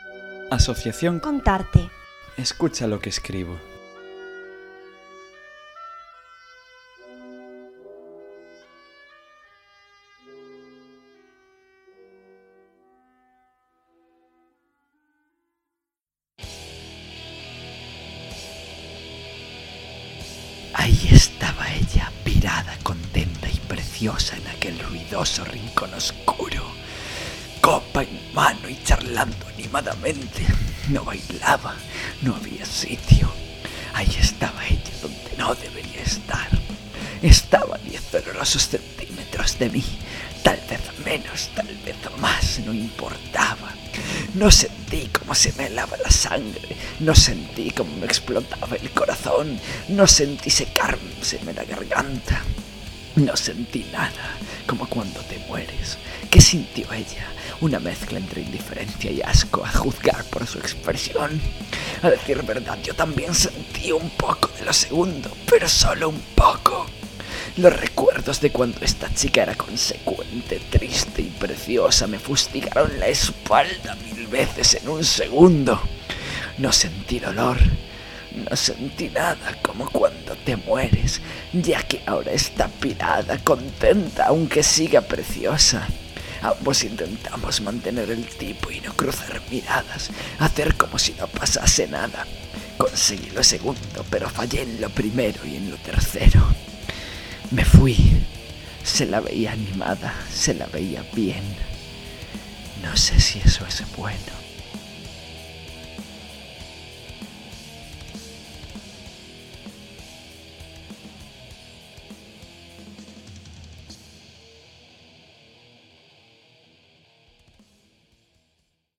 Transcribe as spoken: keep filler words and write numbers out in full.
Asociación Contarte. Escucha lo que escribo. Ahí estaba ella, pirada, contenta y preciosa en aquel ruidoso rincón oscuro, copa en mano y charlando animadamente. No bailaba, no había sitio. Ahí estaba ella donde no debería estar. Estaba a diez dolorosos centímetros de mí, tal vez menos, tal vez más, no importaba. No sentí cómo se me helaba la sangre, no sentí cómo me explotaba el corazón, no sentí secárseme la garganta, no sentí nada, como cuando te mueres. ¿Qué sintió ella? Una mezcla entre indiferencia y asco, a juzgar por su expresión. A decir verdad, yo también sentí un poco de lo segundo, pero solo un poco. Los recuerdos de cuando esta chica era consecuente, triste y preciosa me fustigaron la espalda mil veces en un segundo. No sentí dolor, no sentí nada, como cuando te mueres, ya que ahora está pirada, contenta, aunque siga preciosa. Ambos intentamos mantener el tipo y no cruzar miradas, hacer como si no pasase nada. Conseguí lo segundo, pero fallé en lo primero y en lo tercero. Me fui. Se la veía animada, se la veía bien. No sé si eso es bueno.